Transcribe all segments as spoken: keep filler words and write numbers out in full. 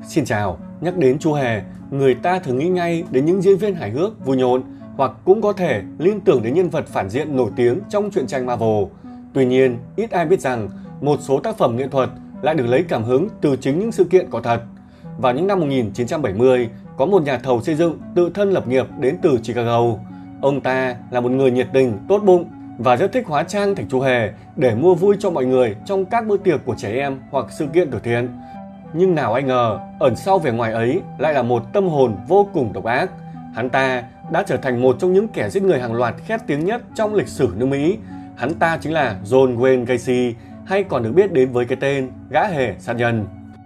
Xin chào, nhắc đến chú hề, người ta thường nghĩ ngay đến những diễn viên hài hước, vui nhộn, hoặc cũng có thể liên tưởng đến nhân vật phản diện nổi tiếng trong truyện tranh Marvel. Tuy nhiên, ít ai biết rằng một số tác phẩm nghệ thuật lại được lấy cảm hứng từ chính những sự kiện có thật. Vào những năm một nghìn chín trăm bảy mươi, có một nhà thầu xây dựng tự thân lập nghiệp đến từ Chicago. Ông ta là một người nhiệt tình, tốt bụng và rất thích hóa trang thành chú hề để mua vui cho mọi người trong các bữa tiệc của trẻ em hoặc sự kiện từ thiện. Nhưng nào ai ngờ, ẩn sau vẻ ngoài ấy lại là một tâm hồn vô cùng độc ác. Hắn ta đã trở thành một trong những kẻ giết người hàng loạt khét tiếng nhất trong lịch sử nước Mỹ. Hắn ta chính là John Wayne Gacy, hay còn được biết đến với cái tên gã hề sát nhân.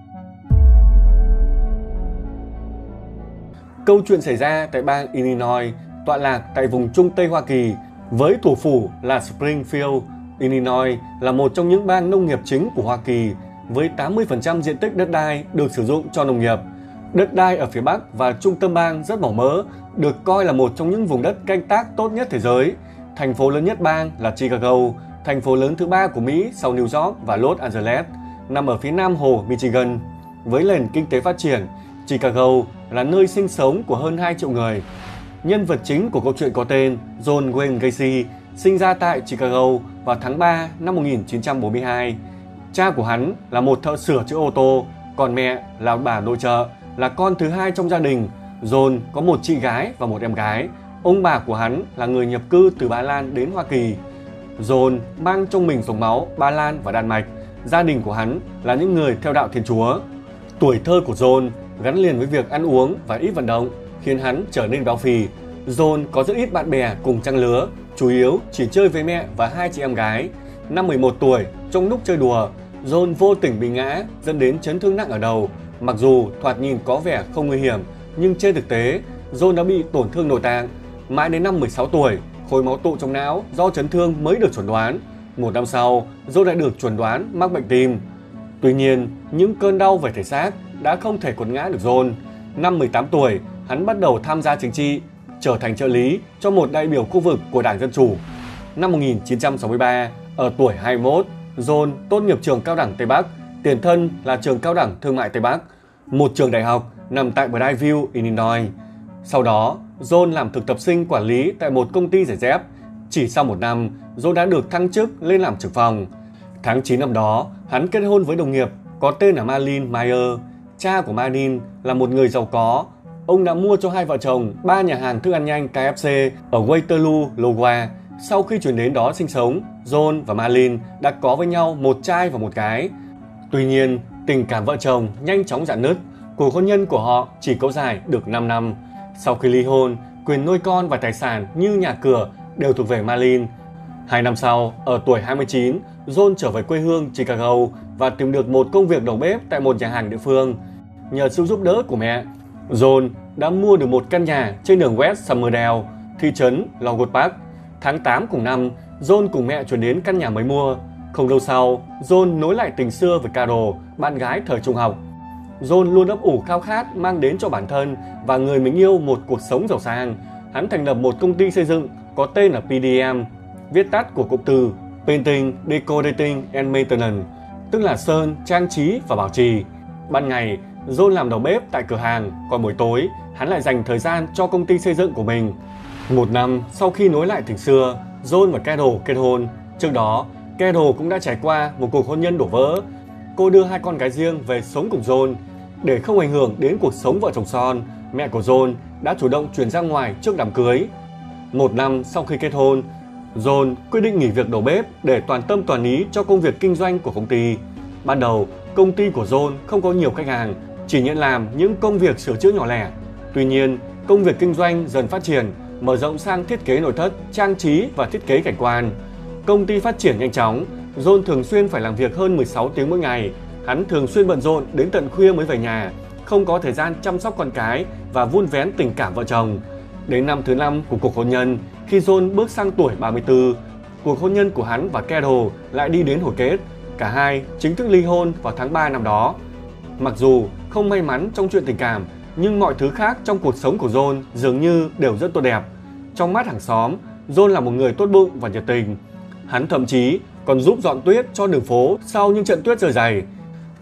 Câu chuyện xảy ra tại bang Illinois, tọa lạc tại vùng Trung Tây Hoa Kỳ, với thủ phủ là Springfield. Illinois là một trong những bang nông nghiệp chính của Hoa Kỳ, với tám mươi phần trăm diện tích đất đai được sử dụng cho nông nghiệp. Đất đai ở phía Bắc và trung tâm bang rất màu mỡ, được coi là một trong những vùng đất canh tác tốt nhất thế giới. Thành phố lớn nhất bang là Chicago, thành phố lớn thứ ba của Mỹ sau New York và Los Angeles, nằm ở phía nam hồ Michigan. Với nền kinh tế phát triển, Chicago là nơi sinh sống của hơn hai triệu người. Nhân vật chính của câu chuyện có tên John Wayne Gacy sinh ra tại Chicago vào tháng ba năm một nghìn chín trăm bốn mươi hai. Cha của hắn là một thợ sửa chữa ô tô, còn mẹ là bà nội trợ, là con thứ hai trong gia đình. John có một chị gái và một em gái. Ông bà của hắn là người nhập cư từ Ba Lan đến Hoa Kỳ. John mang trong mình dòng máu Ba Lan và Đan Mạch. Gia đình của hắn là những người theo đạo Thiên Chúa. Tuổi thơ của John gắn liền với việc ăn uống và ít vận động, khiến hắn trở nên béo phì. John có rất ít bạn bè cùng trang lứa, chủ yếu chỉ chơi với mẹ và hai chị em gái. Năm mười một tuổi, trong lúc chơi đùa, John vô tình bị ngã, dẫn đến chấn thương nặng ở đầu. Mặc dù thoạt nhìn có vẻ không nguy hiểm, nhưng trên thực tế, John đã bị tổn thương nội tạng. Mãi đến năm mười sáu tuổi, khối máu tụ trong não do chấn thương mới được chẩn đoán. Một năm sau, John đã được chẩn đoán mắc bệnh tim. Tuy nhiên, những cơn đau về thể xác đã không thể quật ngã được John. Năm mười tám tuổi, hắn bắt đầu tham gia chính trị, trở thành trợ lý cho một đại biểu khu vực của Đảng Dân Chủ. Năm một nghìn chín trăm sáu mươi ba, ở tuổi hai mươi mốt, John tốt nghiệp trường cao đẳng Tây Bắc, tiền thân là trường cao đẳng thương mại Tây Bắc, một trường đại học nằm tại Blytheville, Illinois. Sau đó, John làm thực tập sinh quản lý tại một công ty giày dép. Chỉ sau một năm, John đã được thăng chức lên làm trưởng phòng. Tháng chín năm đó, hắn kết hôn với đồng nghiệp có tên là Marlene Mayer. Cha của Marlene là một người giàu có. Ông đã mua cho hai vợ chồng ba nhà hàng thức ăn nhanh K F C ở Waterloo, Iowa. Sau khi chuyển đến đó sinh sống, John và Marlene đã có với nhau một trai và một gái. Tuy nhiên, tình cảm vợ chồng nhanh chóng rạn nứt. Cuộc hôn nhân của họ chỉ kéo dài được năm năm. Sau khi ly hôn, quyền nuôi con và tài sản như nhà cửa đều thuộc về Marlene. Hai năm sau, ở tuổi hai mươi chín, John trở về quê hương Chicago và tìm được một công việc đầu bếp tại một nhà hàng địa phương. Nhờ sự giúp đỡ của mẹ, John đã mua được một căn nhà trên đường West Summerdale, thị trấn Logot Park. Tháng tám cùng năm, John cùng mẹ chuyển đến căn nhà mới mua. Không lâu sau, John nối lại tình xưa với Carol, bạn gái thời trung học. John luôn ấp ủ khao khát mang đến cho bản thân và người mình yêu một cuộc sống giàu sang. Hắn thành lập một công ty xây dựng có tên là P D M, viết tắt của cụm từ Painting, Decorating and Maintenance, tức là sơn, trang trí và bảo trì. Ban ngày, John làm đầu bếp tại cửa hàng, còn buổi tối, hắn lại dành thời gian cho công ty xây dựng của mình. Một năm sau khi nối lại tình xưa, John và Carol kết hôn. Trước đó, Carol cũng đã trải qua một cuộc hôn nhân đổ vỡ. Cô đưa hai con gái riêng về sống cùng John. Để không ảnh hưởng đến cuộc sống vợ chồng son, mẹ của John đã chủ động chuyển ra ngoài trước đám cưới. Một năm sau khi kết hôn, John quyết định nghỉ việc đầu bếp để toàn tâm toàn ý cho công việc kinh doanh của công ty. Ban đầu, công ty của John không có nhiều khách hàng, chỉ nhận làm những công việc sửa chữa nhỏ lẻ. Tuy nhiên, công việc kinh doanh dần phát triển, mở rộng sang thiết kế nội thất, trang trí và thiết kế cảnh quan. Công ty phát triển nhanh chóng, John thường xuyên phải làm việc hơn mười sáu tiếng mỗi ngày. Hắn thường xuyên bận rộn đến tận khuya mới về nhà, không có thời gian chăm sóc con cái và vun vén tình cảm vợ chồng. Đến năm thứ năm của cuộc hôn nhân, khi John bước sang tuổi ba mươi tư, cuộc hôn nhân của hắn và Carol lại đi đến hồi kết. Cả hai chính thức ly hôn vào tháng ba năm đó. Mặc dù không may mắn trong chuyện tình cảm, nhưng mọi thứ khác trong cuộc sống của John dường như đều rất tốt đẹp. Trong mắt hàng xóm, John là một người tốt bụng và nhiệt tình. Hắn thậm chí còn giúp dọn tuyết cho đường phố sau những trận tuyết rơi dày.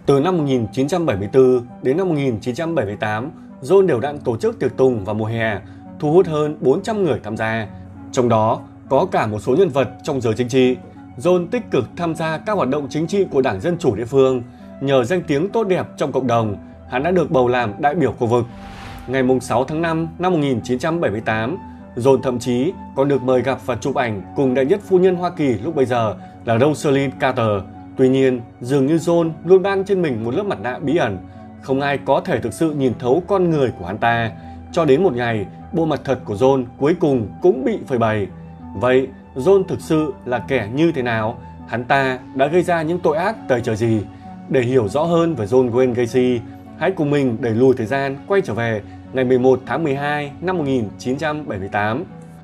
Từ năm một nghìn chín trăm bảy mươi tư đến năm một nghìn chín trăm bảy mươi tám, John đều đặn tổ chức tiệc tùng vào mùa hè, thu hút hơn bốn trăm người tham gia. Trong đó có cả một số nhân vật trong giới chính trị. John tích cực tham gia các hoạt động chính trị của Đảng Dân Chủ địa phương. Nhờ danh tiếng tốt đẹp trong cộng đồng, hắn đã được bầu làm đại biểu khu vực. Ngày sáu tháng năm năm một nghìn chín trăm bảy mươi tám, John thậm chí còn được mời gặp và chụp ảnh cùng đệ nhất phu nhân Hoa Kỳ lúc bấy giờ là Rosalynn Carter. Tuy nhiên, dường như John luôn mang trên mình một lớp mặt nạ bí ẩn, không ai có thể thực sự nhìn thấu con người của hắn ta. Cho đến một ngày, bộ mặt thật của John cuối cùng cũng bị phơi bày. Vậy, John thực sự là kẻ như thế nào? Hắn ta đã gây ra những tội ác tày trời gì? Để hiểu rõ hơn về John Wayne Gacy, hãy cùng mình đẩy lùi thời gian quay trở về ngày mười một tháng mười hai năm một nghìn chín trăm bảy mươi tám.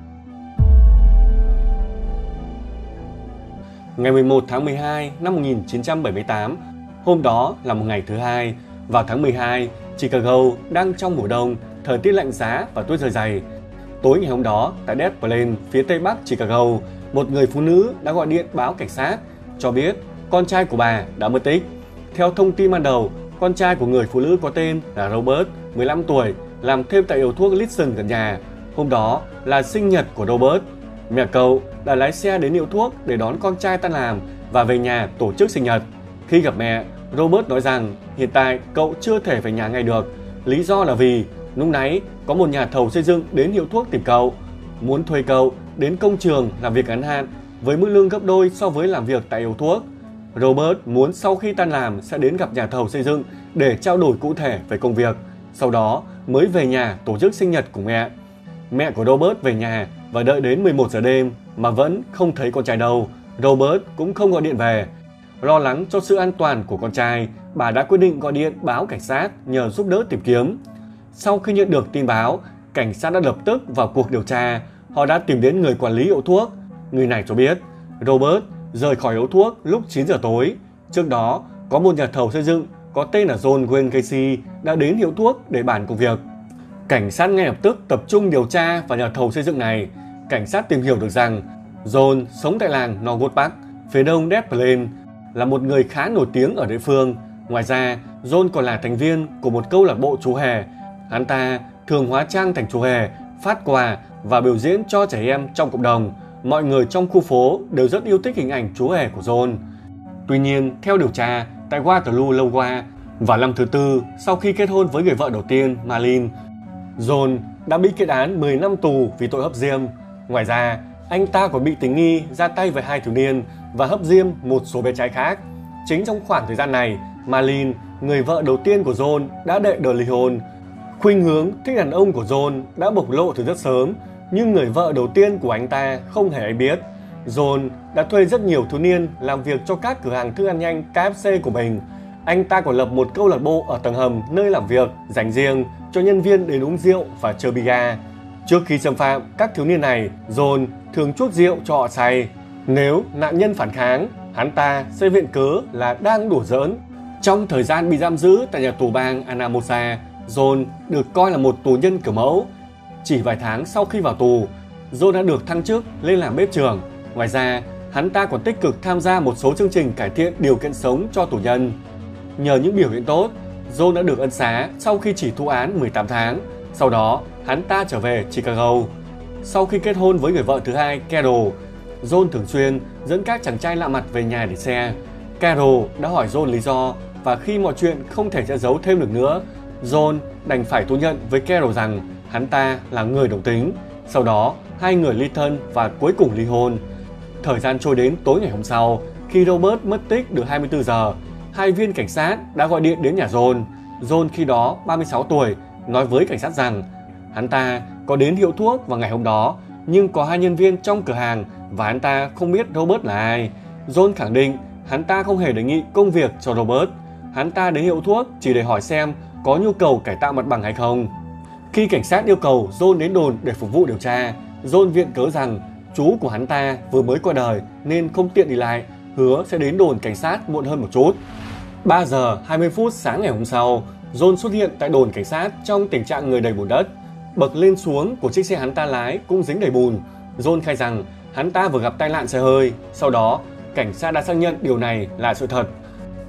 Ngày mười một tháng mười hai năm một nghìn chín trăm bảy mươi tám, hôm đó là một ngày thứ hai. Vào tháng mười hai, Chicago đang trong mùa đông, thời tiết lạnh giá và tuyết rơi dày. Tối ngày hôm đó, tại Des Plaines, phía tây bắc Chicago, một người phụ nữ đã gọi điện báo cảnh sát, cho biết con trai của bà đã mất tích. Theo thông tin ban đầu, con trai của người phụ nữ có tên là Robert, mười lăm tuổi, làm thêm tại hiệu thuốc Lipson gần nhà. Hôm đó là sinh nhật của Robert. Mẹ cậu đã lái xe đến hiệu thuốc để đón con trai tan làm và về nhà tổ chức sinh nhật. Khi gặp mẹ, Robert nói rằng hiện tại cậu chưa thể về nhà ngay được. Lý do là vì lúc nãy có một nhà thầu xây dựng đến hiệu thuốc tìm cậu, muốn thuê cậu đến công trường làm việc ngắn hạn với mức lương gấp đôi so với làm việc tại hiệu thuốc. Robert muốn sau khi tan làm sẽ đến gặp nhà thầu xây dựng để trao đổi cụ thể về công việc, sau đó mới về nhà tổ chức sinh nhật của mẹ. Mẹ của Robert về nhà và đợi đến mười một giờ đêm mà vẫn không thấy con trai đâu. Robert cũng không gọi điện về. Lo lắng cho sự an toàn của con trai, bà đã quyết định gọi điện báo cảnh sát nhờ giúp đỡ tìm kiếm. Sau khi nhận được tin báo, cảnh sát đã lập tức vào cuộc điều tra. Họ đã tìm đến người quản lý hiệu thuốc. Người này cho biết Robert rời khỏi hiệu thuốc lúc chín giờ tối. Trước đó, có một nhà thầu xây dựng có tên là John Wayne Gacy đã đến hiệu thuốc để bàn công việc. Cảnh sát ngay lập tức tập trung điều tra vào nhà thầu xây dựng này. Cảnh sát tìm hiểu được rằng John sống tại làng Norwood Park, phía đông Des Plaines, là một người khá nổi tiếng ở địa phương. Ngoài ra, John còn là thành viên của một câu lạc bộ chú hề. Hắn ta thường hóa trang thành chú hề, phát quà và biểu diễn cho trẻ em trong cộng đồng. Mọi người trong khu phố đều rất yêu thích hình ảnh chú hề của John. Tuy nhiên, theo điều tra, tại Waterloo lâu qua, vào năm thứ tư sau khi kết hôn với người vợ đầu tiên, Marlene, John đã bị kết án mười năm tù vì tội hấp diêm. Ngoài ra, anh ta còn bị tình nghi ra tay với hai thiếu niên và hấp diêm một số bé trai khác. Chính trong khoảng thời gian này, Marlene, người vợ đầu tiên của John, đã đệ đơn ly hôn. Khuynh hướng thích đàn ông của John đã bộc lộ từ rất sớm, nhưng người vợ đầu tiên của anh ta không hề hay biết. John đã thuê rất nhiều thiếu niên làm việc cho các cửa hàng thức ăn nhanh K F C của mình. Anh ta còn lập một câu lạc bộ ở tầng hầm nơi làm việc dành riêng cho nhân viên đến uống rượu và chơi bia. Trước khi xâm phạm các thiếu niên này, John thường chuốc rượu cho họ say. Nếu nạn nhân phản kháng, hắn ta sẽ viện cớ là đang đùa giỡn. Trong thời gian bị giam giữ tại nhà tù bang Anamosa, John được coi là một tù nhân kiểu mẫu. Chỉ vài tháng sau khi vào tù, John đã được thăng chức lên làm bếp trưởng. Ngoài ra, hắn ta còn tích cực tham gia một số chương trình cải thiện điều kiện sống cho tù nhân. Nhờ những biểu hiện tốt, John đã được ân xá sau khi chỉ thụ án mười tám tháng. Sau đó, hắn ta trở về Chicago. Sau khi kết hôn với người vợ thứ hai, Carol, John thường xuyên dẫn các chàng trai lạ mặt về nhà để xe. Carol đã hỏi John lý do, và khi mọi chuyện không thể che giấu thêm được nữa, John đành phải thú nhận với Carol rằng hắn ta là người đồng tính. Sau đó, hai người ly thân và cuối cùng ly hôn. Thời gian trôi đến tối ngày hôm sau, khi Robert mất tích được hai mươi tư giờ, hai viên cảnh sát đã gọi điện đến nhà John. John khi đó ba mươi sáu tuổi, nói với cảnh sát rằng hắn ta có đến hiệu thuốc vào ngày hôm đó, nhưng có hai nhân viên trong cửa hàng và hắn ta không biết Robert là ai. John khẳng định hắn ta không hề đề nghị công việc cho Robert. Hắn ta đến hiệu thuốc chỉ để hỏi xem có nhu cầu cải tạo mặt bằng hay không. Khi cảnh sát yêu cầu John đến đồn để phục vụ điều tra, John viện cớ rằng chú của hắn ta vừa mới qua đời nên không tiện đi lại, hứa sẽ đến đồn cảnh sát muộn hơn một chút. ba giờ hai mươi phút sáng ngày hôm sau, John xuất hiện tại đồn cảnh sát trong tình trạng người đầy bùn đất. Bậc lên xuống của chiếc xe hắn ta lái cũng dính đầy bùn. John khai rằng hắn ta vừa gặp tai nạn xe hơi. Sau đó, cảnh sát đã xác nhận điều này là sự thật.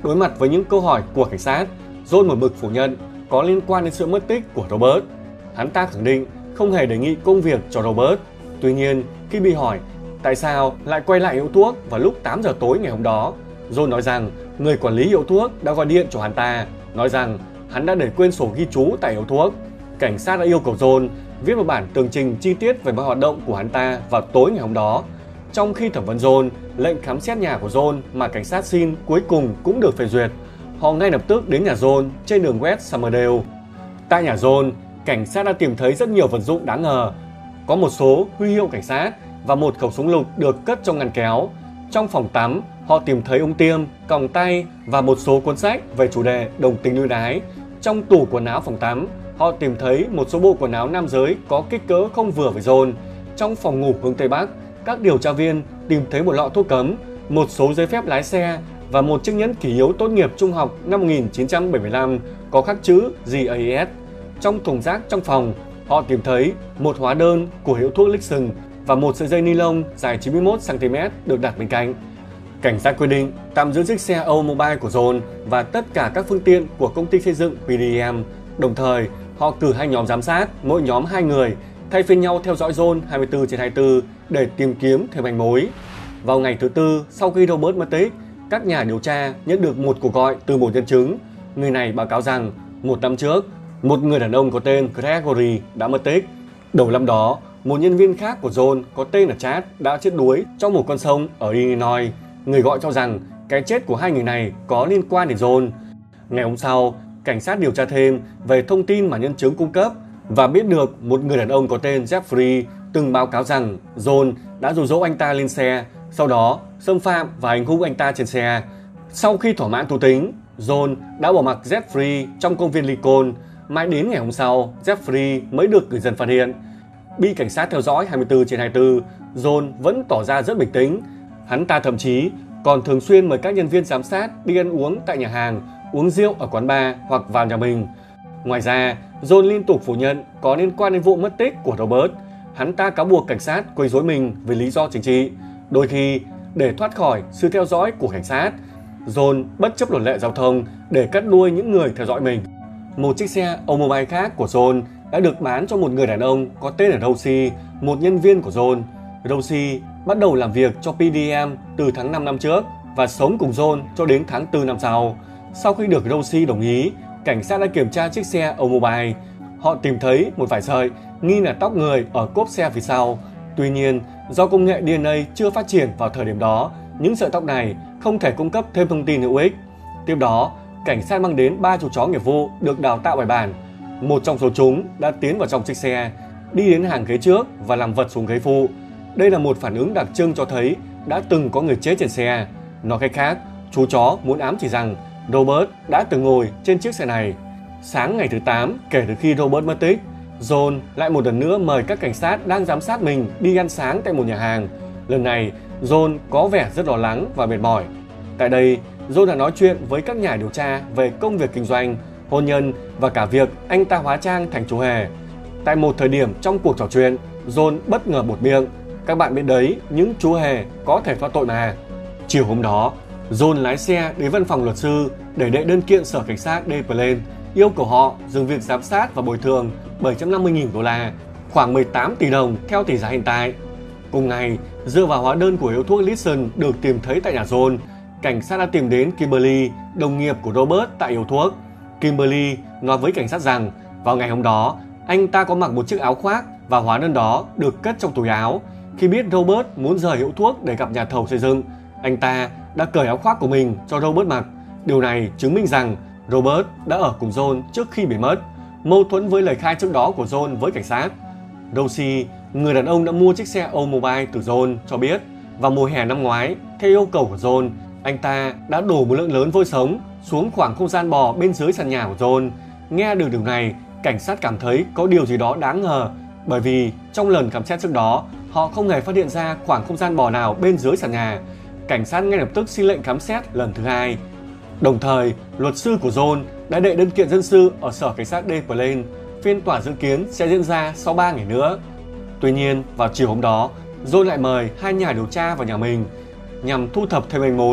đối mặt với những câu hỏi của cảnh sát, John một mực phủ nhận có liên quan đến sự mất tích của Robert. Hắn ta khẳng định không hề đề nghị công việc cho Robert. Tuy nhiên, khi bị hỏi tại sao lại quay lại hiệu thuốc vào lúc tám giờ tối ngày hôm đó, John nói rằng người quản lý hiệu thuốc đã gọi điện cho hắn ta, nói rằng hắn đã để quên sổ ghi chú tại hiệu thuốc. Cảnh sát đã yêu cầu John viết một bản tường trình chi tiết về mọi hoạt động của hắn ta vào tối ngày hôm đó. Trong khi thẩm vấn John, lệnh khám xét nhà của John mà cảnh sát xin cuối cùng cũng được phê duyệt. Họ ngay lập tức đến nhà John trên đường West Summerdale. Tại nhà John, cảnh sát đã tìm thấy rất nhiều vật dụng đáng ngờ. Có một số huy hiệu cảnh sát và một khẩu súng lục được cất trong ngăn kéo. Trong phòng tắm, họ tìm thấy ống tiêm, còng tay và một số cuốn sách về chủ đề đồng tính nuôi đái. Trong tủ quần áo phòng tắm, họ tìm thấy một số bộ quần áo nam giới có kích cỡ không vừa với John. Trong phòng ngủ hướng Tây Bắc, các điều tra viên tìm thấy một lọ thuốc cấm, một số giấy phép lái xe và một chiếc nhẫn kỷ yếu tốt nghiệp trung học năm một nghìn chín trăm bảy mươi lăm có khắc chữ G A S. Trong thùng rác trong phòng, họ tìm thấy một hóa đơn của hiệu thuốc Lixon và một sợi dây ni lông dài chín mươi mốt xăng ti mét được đặt bên cạnh. Cảnh sát quyết định tạm giữ chiếc xe Oldsmobile của John và tất cả các phương tiện của công ty xây dựng P D M. Đồng thời, họ cử hai nhóm giám sát, mỗi nhóm hai người, thay phiên nhau theo dõi John hai mươi tư trên hai mươi tư để tìm kiếm thêm manh mối. Vào ngày thứ tư, sau khi Robert mất tích, các nhà điều tra nhận được một cuộc gọi từ một nhân chứng. Người này báo cáo rằng một năm trước, một người đàn ông có tên Gregory đã mất tích. Đầu năm đó, một nhân viên khác của John có tên là Chad đã chết đuối trong một con sông ở Illinois. Người gọi cho rằng cái chết của hai người này có liên quan đến John. Ngày hôm sau, cảnh sát điều tra thêm về thông tin mà nhân chứng cung cấp và biết được một người đàn ông có tên Jeffrey từng báo cáo rằng John đã dụ dỗ anh ta lên xe, sau đó xâm phạm và hành hung anh ta trên xe. Sau khi thỏa mãn thú tính, John đã bỏ mặc Jeffrey trong công viên Lincoln. Mãi đến ngày hôm sau, Jeffrey mới được người dân phát hiện. Bị cảnh sát theo dõi hai mươi tư trên hai mươi tư, John vẫn tỏ ra rất bình tĩnh. Hắn ta thậm chí còn thường xuyên mời các nhân viên giám sát đi ăn uống tại nhà hàng, uống rượu ở quán bar hoặc vào nhà mình. Ngoài ra, John liên tục phủ nhận có liên quan đến vụ mất tích của Robert. Hắn ta cáo buộc cảnh sát quấy rối mình vì lý do chính trị. Đôi khi, để thoát khỏi sự theo dõi của cảnh sát, John bất chấp luật lệ giao thông để cắt đuôi những người theo dõi mình. Một chiếc xe Oldsmobile khác của John đã được bán cho một người đàn ông có tên là Rosie, một nhân viên của John. Rosie bắt đầu làm việc cho P D M từ tháng năm năm trước và sống cùng John cho đến tháng tư năm sau. Sau khi được Rosie đồng ý, cảnh sát đã kiểm tra chiếc xe Oldsmobile. Họ tìm thấy một vài sợi nghi là tóc người ở cốp xe phía sau. Tuy nhiên, do công nghệ D N A chưa phát triển vào thời điểm đó, những sợi tóc này không thể cung cấp thêm thông tin hữu ích. Tiếp đó, cảnh sát mang đến ba chú chó nghiệp vụ được đào tạo bài bản. Một trong số chúng đã tiến vào trong chiếc xe, đi đến hàng ghế trước và làm vật xuống ghế phụ. Đây là một phản ứng đặc trưng cho thấy đã từng có người chết trên xe. Nói cách khác, chú chó muốn ám chỉ rằng Robert đã từng ngồi trên chiếc xe này. Sáng ngày thứ tám kể từ khi Robert mất tích, John lại một lần nữa mời các cảnh sát đang giám sát mình đi ăn sáng tại một nhà hàng. Lần này, John có vẻ rất lo lắng và mệt mỏi. Tại đây, John đã nói chuyện với các nhà điều tra về công việc kinh doanh, hôn nhân và cả việc anh ta hóa trang thành chú hề. Tại một thời điểm trong cuộc trò chuyện, John bất ngờ buột miệng. Các bạn biết đấy, những chú hề có thể thoát tội mà. Chiều hôm đó, John lái xe đến văn phòng luật sư để đệ đơn kiện sở cảnh sát Des Plaines, yêu cầu họ dừng việc giám sát và bồi thường bảy trăm năm mươi nghìn đô la, khoảng mười tám tỷ đồng theo tỷ giá hiện tại. Cùng ngày, dựa vào hóa đơn của hiệu thuốc Lixon được tìm thấy tại nhà John, cảnh sát đã tìm đến Kimberly, đồng nghiệp của Robert tại hiệu thuốc. Kimberly nói với cảnh sát rằng vào ngày hôm đó, anh ta có mặc một chiếc áo khoác và hóa đơn đó được cất trong túi áo. Khi biết Robert muốn rời hiệu thuốc để gặp nhà thầu xây dựng, anh ta đã cởi áo khoác của mình cho Robert mặc. Điều này chứng minh rằng Robert đã ở cùng John trước khi bị mất, mâu thuẫn với lời khai trước đó của John với cảnh sát. Rosie, người đàn ông đã mua chiếc xe Oldsmobile từ John, cho biết vào mùa hè năm ngoái, theo yêu cầu của John, anh ta đã đổ một lượng lớn vôi sống xuống khoảng không gian bò bên dưới sàn nhà của John. Nghe được điều này, cảnh sát cảm thấy có điều gì đó đáng ngờ, bởi vì trong lần khám xét trước đó, họ không hề phát hiện ra khoảng không gian bò nào bên dưới sàn nhà. Cảnh sát ngay lập tức xin lệnh khám xét lần thứ hai. Đồng thời, luật sư của John đã đệ đơn kiện dân sự ở sở cảnh sát Des Plaines. Phiên tòa dự kiến sẽ diễn ra sau ba ngày nữa. Tuy nhiên, vào chiều hôm đó, John lại mời hai nhà điều tra vào nhà mình. Nhằm thu thập thêm manh mối,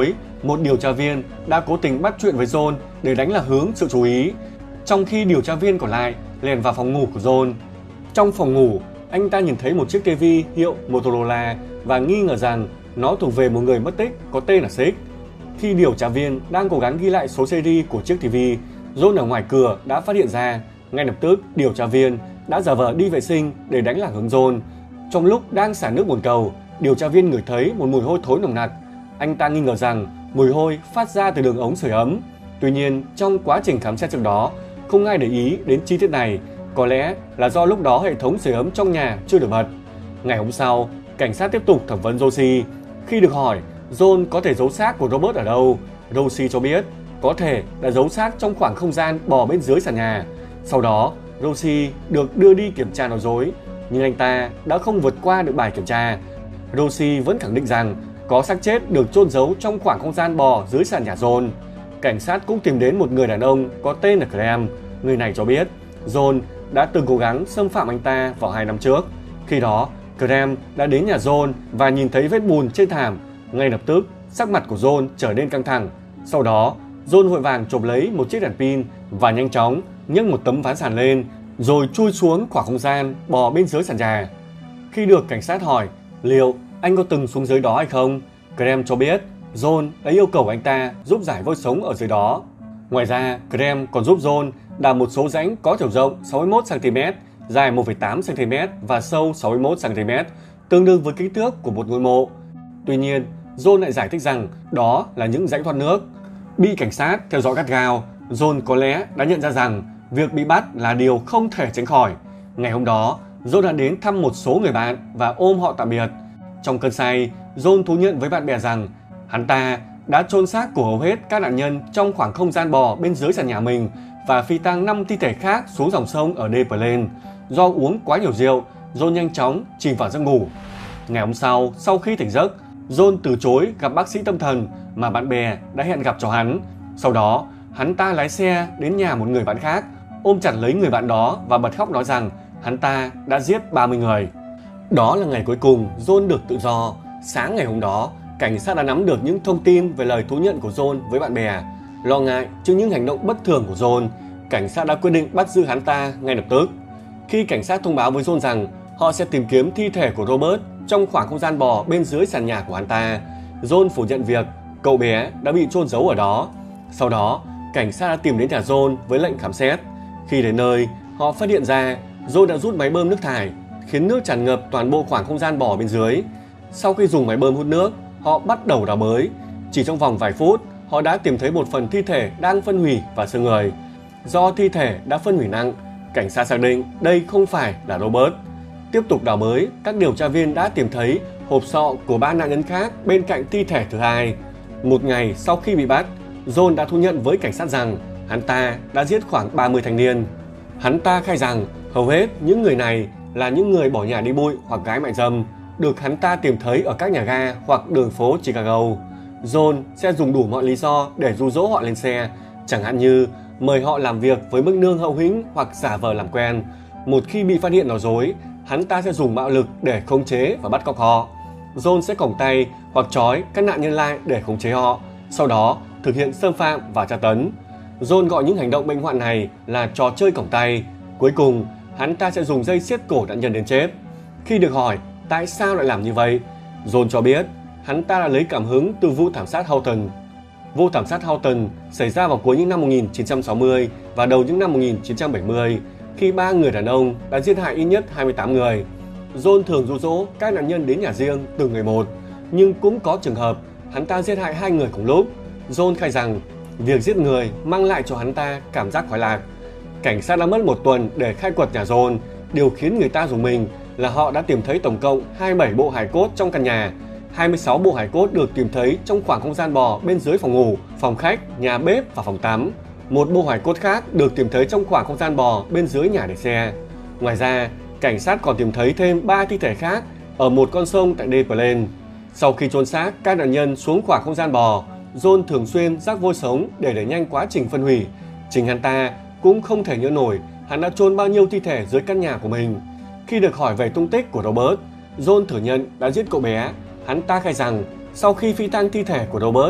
một điều tra viên đã cố tình bắt chuyện với John để đánh lạc hướng sự chú ý, trong khi điều tra viên còn lại lẻn vào phòng ngủ của John. Trong phòng ngủ, anh ta nhìn thấy một chiếc ti vi hiệu Motorola và nghi ngờ rằng nó thuộc về một người mất tích có tên là Six. Khi điều tra viên đang cố gắng ghi lại số series của chiếc ti vi, John ở ngoài cửa đã phát hiện ra. Ngay lập tức, điều tra viên đã giả vờ đi vệ sinh để đánh lạc hướng John. Trong lúc đang xả nước bồn cầu, điều tra viên ngửi thấy một mùi hôi thối nồng nặc. Anh ta nghi ngờ rằng mùi hôi phát ra từ đường ống sưởi ấm. Tuy nhiên, trong quá trình khám xét trước đó, không ai để ý đến chi tiết này. Có lẽ là do lúc đó hệ thống sưởi ấm trong nhà chưa được bật. Ngày hôm sau, cảnh sát tiếp tục thẩm vấn Rosie. Khi được hỏi John có thể giấu xác của Robert ở đâu, Rosie cho biết có thể đã giấu xác trong khoảng không gian bò bên dưới sàn nhà. Sau đó, Rosie được đưa đi kiểm tra nói dối, nhưng anh ta đã không vượt qua được bài kiểm tra. Rosie vẫn khẳng định rằng có xác chết được chôn giấu trong khoảng không gian bò dưới sàn nhà John. Cảnh sát cũng tìm đến một người đàn ông có tên là Graham. Người này cho biết John đã từng cố gắng xâm phạm anh ta vào hai năm trước. Khi đó, Graham đã đến nhà John và nhìn thấy vết bùn trên thảm. Ngay lập tức, sắc mặt của John trở nên căng thẳng. Sau đó, John vội vàng chộp lấy một chiếc đèn pin và nhanh chóng nhấc một tấm ván sàn lên, rồi chui xuống khoảng không gian bò bên dưới sàn nhà. Khi được cảnh sát hỏi liệu anh có từng xuống dưới đó hay không, Graham cho biết John đã yêu cầu anh ta giúp giải vôi sống ở dưới đó. Ngoài ra, Graham còn giúp John đào một số rãnh có chiều rộng sáu mươi mốt xăng-ti-mét, dài một phẩy tám xăng-ti-mét và sâu sáu mươi mốt xăng-ti-mét, tương đương với kích thước của một ngôi mộ. Tuy nhiên, John lại giải thích rằng đó là những rãnh thoát nước. Bị cảnh sát theo dõi gắt gao, John có lẽ đã nhận ra rằng việc bị bắt là điều không thể tránh khỏi. Ngày hôm đó, John đã đến thăm một số người bạn và ôm họ tạm biệt. Trong cơn say, John thú nhận với bạn bè rằng hắn ta đã chôn xác của hầu hết các nạn nhân trong khoảng không gian bò bên dưới sàn nhà mình và phi tang năm thi thể khác xuống dòng sông ở Des Plaines. Do uống quá nhiều rượu, John nhanh chóng chìm vào giấc ngủ. Ngày hôm sau, sau khi tỉnh giấc, John từ chối gặp bác sĩ tâm thần mà bạn bè đã hẹn gặp cho hắn. Sau đó, hắn ta lái xe đến nhà một người bạn khác, ôm chặt lấy người bạn đó và bật khóc nói rằng hắn ta đã giết ba mươi người. Đó là ngày cuối cùng John được tự do. Sáng ngày hôm đó, cảnh sát đã nắm được những thông tin về lời thú nhận của John với bạn bè. Lo ngại trước những hành động bất thường của John, cảnh sát đã quyết định bắt giữ hắn ta ngay lập tức. Khi cảnh sát thông báo với John rằng họ sẽ tìm kiếm thi thể của Robert trong khoảng không gian bò bên dưới sàn nhà của hắn ta, John phủ nhận việc cậu bé đã bị chôn giấu ở đó. Sau đó, cảnh sát đã tìm đến nhà John với lệnh khám xét. Khi đến nơi, họ phát hiện ra John đã rút máy bơm nước thải, khiến nước tràn ngập toàn bộ khoảng không gian bò bên dưới. Sau khi dùng máy bơm hút nước, họ bắt đầu đào bới. Chỉ trong vòng vài phút, họ đã tìm thấy một phần thi thể đang phân hủy và xương người. Do thi thể đã phân hủy nặng, cảnh sát xác định đây không phải là Robert. Tiếp tục đào bới, các điều tra viên đã tìm thấy hộp sọ của ba nạn nhân khác bên cạnh thi thể thứ hai. Một ngày sau khi bị bắt, John đã thú nhận với cảnh sát rằng hắn ta đã giết khoảng ba mươi thanh niên. Hắn ta khai rằng hầu hết những người này là những người bỏ nhà đi bụi hoặc gái mại dâm, được hắn ta tìm thấy ở các nhà ga hoặc đường phố Chicago. John sẽ dùng đủ mọi lý do để dụ dỗ họ lên xe, chẳng hạn như mời họ làm việc với mức lương hậu hĩnh hoặc giả vờ làm quen. Một khi bị phát hiện nói dối, hắn ta sẽ dùng bạo lực để khống chế và bắt cóc họ. John sẽ còng tay hoặc trói các nạn nhân lại để khống chế họ, sau đó thực hiện xâm phạm và tra tấn. John gọi những hành động bệnh hoạn này là trò chơi còng tay. Cuối cùng, hắn ta sẽ dùng dây siết cổ nạn nhân đến chết. Khi được hỏi tại sao lại làm như vậy, John cho biết hắn ta đã lấy cảm hứng từ vụ thảm sát Houghton. Vụ thảm sát Houghton xảy ra vào cuối những năm một nghìn chín trăm sáu mươi và đầu những năm một nghìn chín trăm bảy mươi, khi ba người đàn ông đã giết hại ít nhất hai mươi tám người. John thường dụ dỗ các nạn nhân đến nhà riêng từng người một, nhưng cũng có trường hợp hắn ta giết hại hai người cùng lúc. John khai rằng việc giết người mang lại cho hắn ta cảm giác khoái lạc. Cảnh sát đã mất một tuần để khai quật nhà John. Điều khiến người ta rùng mình là họ đã tìm thấy tổng cộng hai mươi bảy bộ hài cốt trong căn nhà. hai mươi sáu bộ hài cốt được tìm thấy trong khoảng không gian bò bên dưới phòng ngủ, phòng khách, nhà bếp và phòng tắm. Một bộ hài cốt khác được tìm thấy trong khoảng không gian bò bên dưới nhà để xe. Ngoài ra, cảnh sát còn tìm thấy thêm ba thi thể khác ở một con sông tại Des Plaines. Sau khi chôn xác các nạn nhân xuống khoảng không gian bò, John thường xuyên rắc vôi sống để đẩy nhanh quá trình phân hủy. Chính hắn ta cũng không thể nhớ nổi hắn đã chôn bao nhiêu thi thể dưới căn nhà của mình. Khi được hỏi về tung tích của Robert, John thừa nhận đã giết cậu bé. Hắn ta khai rằng sau khi phi tang thi thể của Robert,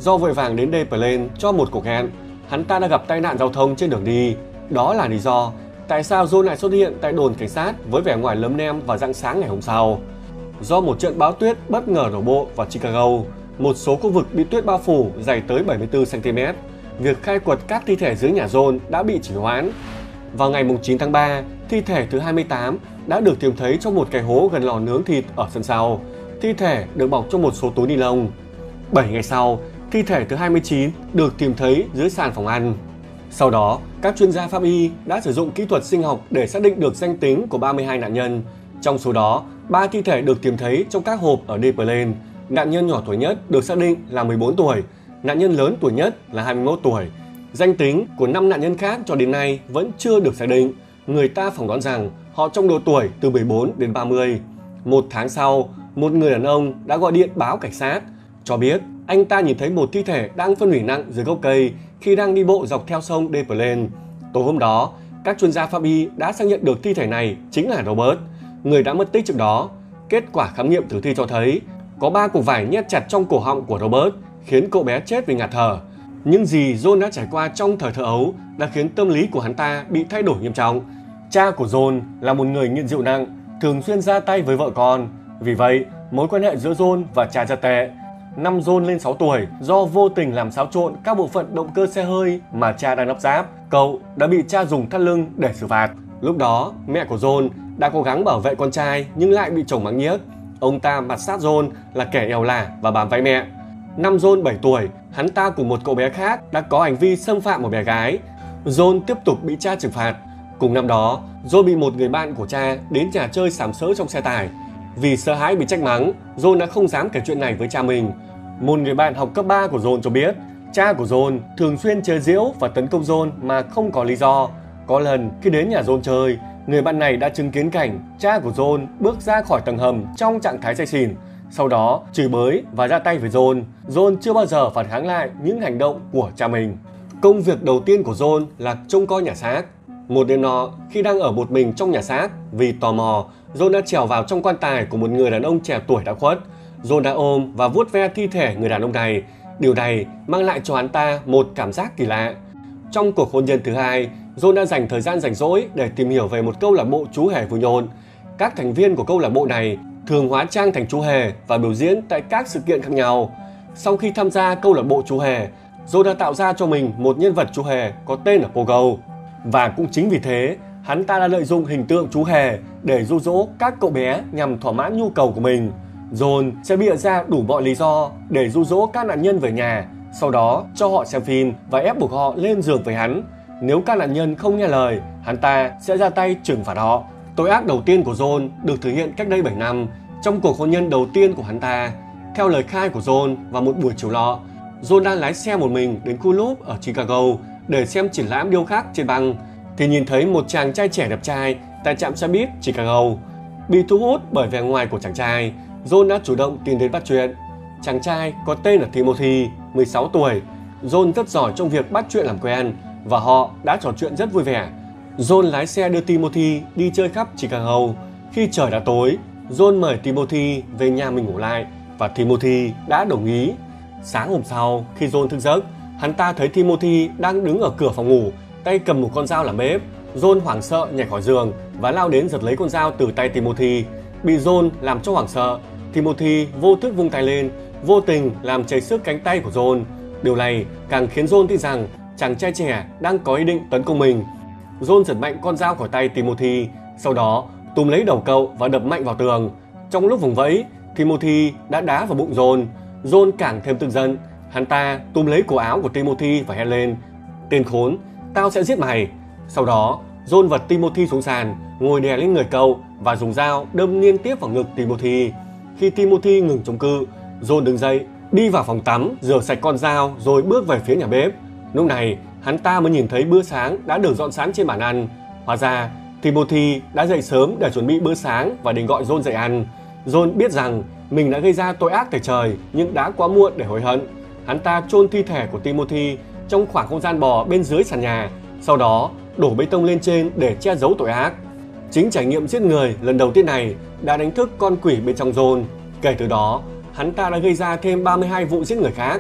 Do vội vàng đến Day Plain cho một cuộc hẹn, hắn ta đã gặp tai nạn giao thông trên đường đi. Đó là lý do tại sao John lại xuất hiện tại đồn cảnh sát với vẻ ngoài lấm lem vào rạng sáng ngày hôm sau. Do một trận bão tuyết bất ngờ đổ bộ vào Chicago, một số khu vực bị tuyết bao phủ dày tới bảy mươi tư xăng ti mét. Việc khai quật các thi thể dưới nhà John đã bị trì hoãn. Vào ngày chín tháng ba, thi thể thứ hai mươi tám đã được tìm thấy trong một cái hố gần lò nướng thịt ở sân sau. Thi thể được bọc trong một số túi ni lông. bảy ngày sau, thi thể thứ hai mươi chín được tìm thấy dưới sàn phòng ăn. Sau đó, các chuyên gia pháp y đã sử dụng kỹ thuật sinh học để xác định được danh tính của ba mươi hai nạn nhân. Trong số đó, ba thi thể được tìm thấy trong các hộp ở Day Plain. Nạn nhân nhỏ tuổi nhất được xác định là mười bốn tuổi, nạn nhân lớn tuổi nhất là hai mươi mốt tuổi. Danh tính của năm nạn nhân khác cho đến nay vẫn chưa được xác định. Người ta phỏng đoán rằng họ trong độ tuổi từ mười bốn đến ba mươi. Một tháng sau, một người đàn ông đã gọi điện báo cảnh sát, cho biết anh ta nhìn thấy một thi thể đang phân hủy nặng dưới gốc cây khi đang đi bộ dọc theo sông Day Plain. Tối hôm đó, các chuyên gia pháp y đã xác nhận được thi thể này chính là Robert, người đã mất tích trước đó. Kết quả khám nghiệm tử thi cho thấy có ba cục vải nhét chặt trong cổ họng của Robert, khiến cậu bé chết vì ngạt thở. Những gì John đã trải qua trong thời thơ ấu đã khiến tâm lý của hắn ta bị thay đổi nghiêm trọng. Cha của John là một người nghiện rượu nặng, thường xuyên ra tay với vợ con. Vì vậy, mối quan hệ giữa John và cha rất tệ. Năm John lên sáu tuổi, do vô tình làm xáo trộn các bộ phận động cơ xe hơi mà cha đang lắp ráp, cậu đã bị cha dùng thắt lưng để xử phạt. Lúc đó, mẹ của John đã cố gắng bảo vệ con trai nhưng lại bị chồng mắng nhiếc. Ông ta mặt sát John là kẻ èo lả và bám váy mẹ. Năm John bảy tuổi, hắn ta cùng một cậu bé khác đã có hành vi xâm phạm một bé gái. John tiếp tục bị cha trừng phạt. Cùng năm đó, John bị một người bạn của cha đến nhà chơi sàm sỡ trong xe tải. Vì sợ hãi bị trách mắng, John đã không dám kể chuyện này với cha mình. Một người bạn học cấp ba của John cho biết, cha của John thường xuyên chế giễu và tấn công John mà không có lý do. Có lần khi đến nhà John chơi, người bạn này đã chứng kiến cảnh cha của John bước ra khỏi tầng hầm trong trạng thái say xỉn, sau đó chửi bới và ra tay với John. John chưa bao giờ phản kháng lại những hành động của cha mình. Công việc đầu tiên của John là trông coi nhà xác. Một đêm nọ, khi đang ở một mình trong nhà xác, vì tò mò, John đã trèo vào trong quan tài của một người đàn ông trẻ tuổi đã khuất. John đã ôm và vuốt ve thi thể người đàn ông này. Điều này mang lại cho hắn ta một cảm giác kỳ lạ. Trong cuộc hôn nhân thứ hai, John đã dành thời gian rảnh rỗi để tìm hiểu về một câu lạc bộ chú hề vui nhộn. Các thành viên của câu lạc bộ này thường hóa trang thành chú hề và biểu diễn tại các sự kiện khác nhau. Sau khi tham gia câu lạc bộ chú hề, John đã tạo ra cho mình một nhân vật chú hề có tên là Pogo. Và cũng chính vì thế, hắn ta đã lợi dụng hình tượng chú hề để dụ dỗ các cậu bé nhằm thỏa mãn nhu cầu của mình. John sẽ bịa ra đủ mọi lý do để dụ dỗ các nạn nhân về nhà, sau đó cho họ xem phim và ép buộc họ lên giường với hắn. Nếu các nạn nhân không nghe lời, hắn ta sẽ ra tay trừng phạt họ. Tội ác đầu tiên của John được thực hiện cách đây bảy năm, trong cuộc hôn nhân đầu tiên của hắn ta. Theo lời khai của John, vào một buổi chiều lọ, John đang lái xe một mình đến khu Loop ở Chicago để xem triển lãm điêu khắc trên băng, thì nhìn thấy một chàng trai trẻ đẹp trai tại trạm xe buýt Chicago. Bị thu hút bởi vẻ ngoài của chàng trai, John đã chủ động tìm đến bắt chuyện. Chàng trai có tên là Timothy, mười sáu tuổi. John rất giỏi trong việc bắt chuyện làm quen và họ đã trò chuyện rất vui vẻ. John lái xe đưa Timothy đi chơi khắp Chicago. Khi trời đã tối, John mời Timothy về nhà mình ngủ lại và Timothy đã đồng ý. Sáng hôm sau, khi John thức giấc, hắn ta thấy Timothy đang đứng ở cửa phòng ngủ, tay cầm một con dao làm bếp. John hoảng sợ nhảy khỏi giường và lao đến giật lấy con dao từ tay Timothy. Bị John làm cho hoảng sợ, Timothy vô thức vung tay lên, vô tình làm chảy xước cánh tay của John. Điều này càng khiến John tin rằng chàng trai trẻ đang có ý định tấn công mình. John giật mạnh con dao khỏi tay Timothy, sau đó túm lấy đầu cậu và đập mạnh vào tường. Trong lúc vùng vẫy, Timothy đã đá vào bụng John. John càng thêm tức giận, hắn ta túm lấy cổ áo của Timothy và hét lên: "Tên khốn, tao sẽ giết mày!" Sau đó, John vật Timothy xuống sàn, ngồi đè lên người cậu và dùng dao đâm liên tiếp vào ngực Timothy. Khi Timothy ngừng chống cự, John đứng dậy, đi vào phòng tắm, rửa sạch con dao rồi bước về phía nhà bếp. Lúc này, hắn ta mới nhìn thấy bữa sáng đã được dọn sẵn trên bàn ăn. Hóa ra, Timothy đã dậy sớm để chuẩn bị bữa sáng và định gọi John dậy ăn. John biết rằng mình đã gây ra tội ác tày trời nhưng đã quá muộn để hối hận. Hắn ta chôn thi thể của Timothy trong khoảng không gian bò bên dưới sàn nhà, sau đó đổ bê tông lên trên để che giấu tội ác. Chính trải nghiệm giết người lần đầu tiên này đã đánh thức con quỷ bên trong John. Kể từ đó, hắn ta đã gây ra thêm ba mươi hai vụ giết người khác.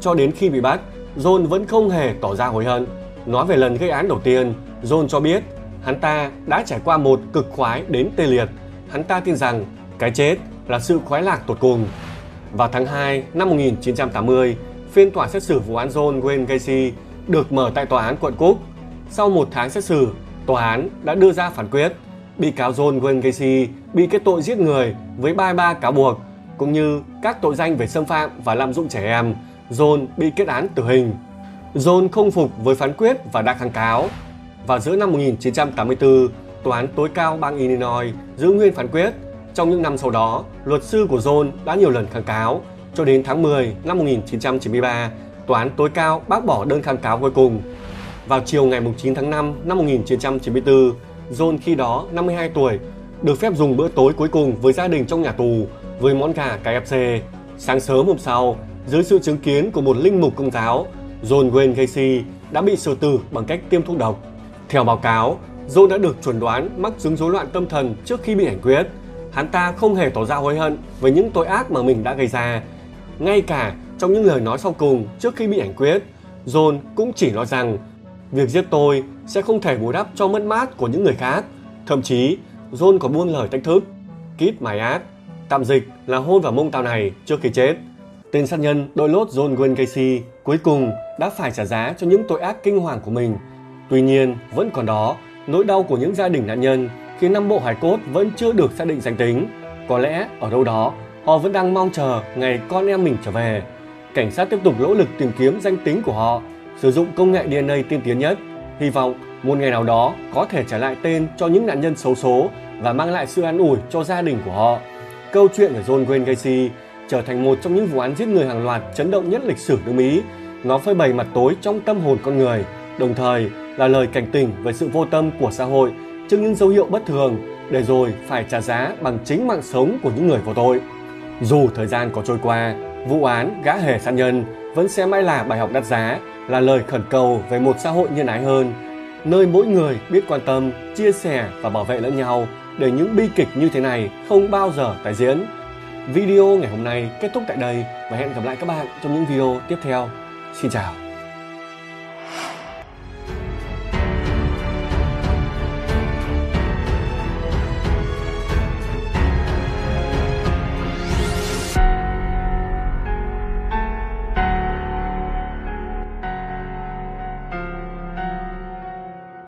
cho đến khi bị bắt, John vẫn không hề tỏ ra hối hận. Nói về lần gây án đầu tiên, John cho biết hắn ta đã trải qua một cực khoái đến tê liệt. Hắn ta tin rằng cái chết là sự khoái lạc tột cùng. Vào tháng hai năm một nghìn chín trăm tám mươi, phiên tòa xét xử vụ án John Wayne Gacy được mở tại tòa án quận Cook. Sau một tháng xét xử, tòa án đã đưa ra phán quyết. Bị cáo John Wayne Gacy bị kết tội giết người với ba mươi ba cáo buộc, cũng như các tội danh về xâm phạm và lạm dụng trẻ em. John bị kết án tử hình. John không phục với phán quyết và đã kháng cáo. Vào giữa năm một nghìn chín trăm tám mươi tư, tòa án tối cao bang Illinois giữ nguyên phán quyết. Trong những năm sau đó, luật sư của John đã nhiều lần kháng cáo. Cho đến tháng mười năm một nghìn chín trăm chín mươi ba, tòa án tối cao bác bỏ đơn kháng cáo cuối cùng. Vào chiều ngày chín tháng năm năm một nghìn chín trăm chín mươi tư, John khi đó năm mươi hai tuổi, được phép dùng bữa tối cuối cùng với gia đình trong nhà tù với món gà ca ép xê. Sáng sớm hôm sau, dưới sự chứng kiến của một linh mục công giáo, John Wayne Gacy đã bị xử tử bằng cách tiêm thuốc độc. Theo báo cáo, John đã được chuẩn đoán mắc chứng rối loạn tâm thần trước khi bị hành quyết. Hắn ta không hề tỏ ra hối hận với những tội ác mà mình đã gây ra. Ngay cả trong những lời nói sau cùng trước khi bị hành quyết, John cũng chỉ nói rằng việc giết tôi sẽ không thể bù đắp cho mất mát của những người khác. Thậm chí, John còn buông lời thách thức Kiss my ass, tạm dịch là hôn vào mông tao này trước khi chết. Tên sát nhân đội lốt John Wayne Gacy cuối cùng đã phải trả giá cho những tội ác kinh hoàng của mình. Tuy nhiên, vẫn còn đó nỗi đau của những gia đình nạn nhân khi năm bộ hài cốt vẫn chưa được xác định danh tính. Có lẽ ở đâu đó họ vẫn đang mong chờ ngày con em mình trở về. Cảnh sát tiếp tục nỗ lực tìm kiếm danh tính của họ, sử dụng công nghệ đê en a tiên tiến nhất, hy vọng một ngày nào đó có thể trả lại tên cho những nạn nhân xấu số và mang lại sự an ủi cho gia đình của họ. Câu chuyện về John Wayne Gacy trở thành một trong những vụ án giết người hàng loạt chấn động nhất lịch sử nước Mỹ. Nó phơi bày mặt tối trong tâm hồn con người, đồng thời là lời cảnh tỉnh về sự vô tâm của xã hội trước những dấu hiệu bất thường, để rồi phải trả giá bằng chính mạng sống của những người vô tội. Dù thời gian có trôi qua, vụ án gã hề sát nhân vẫn sẽ mãi là bài học đắt giá, là lời khẩn cầu về một xã hội nhân ái hơn, nơi mỗi người biết quan tâm, chia sẻ và bảo vệ lẫn nhau để những bi kịch như thế này không bao giờ tái diễn. Video ngày hôm nay kết thúc tại đây và hẹn gặp lại các bạn trong những video tiếp theo. Xin chào.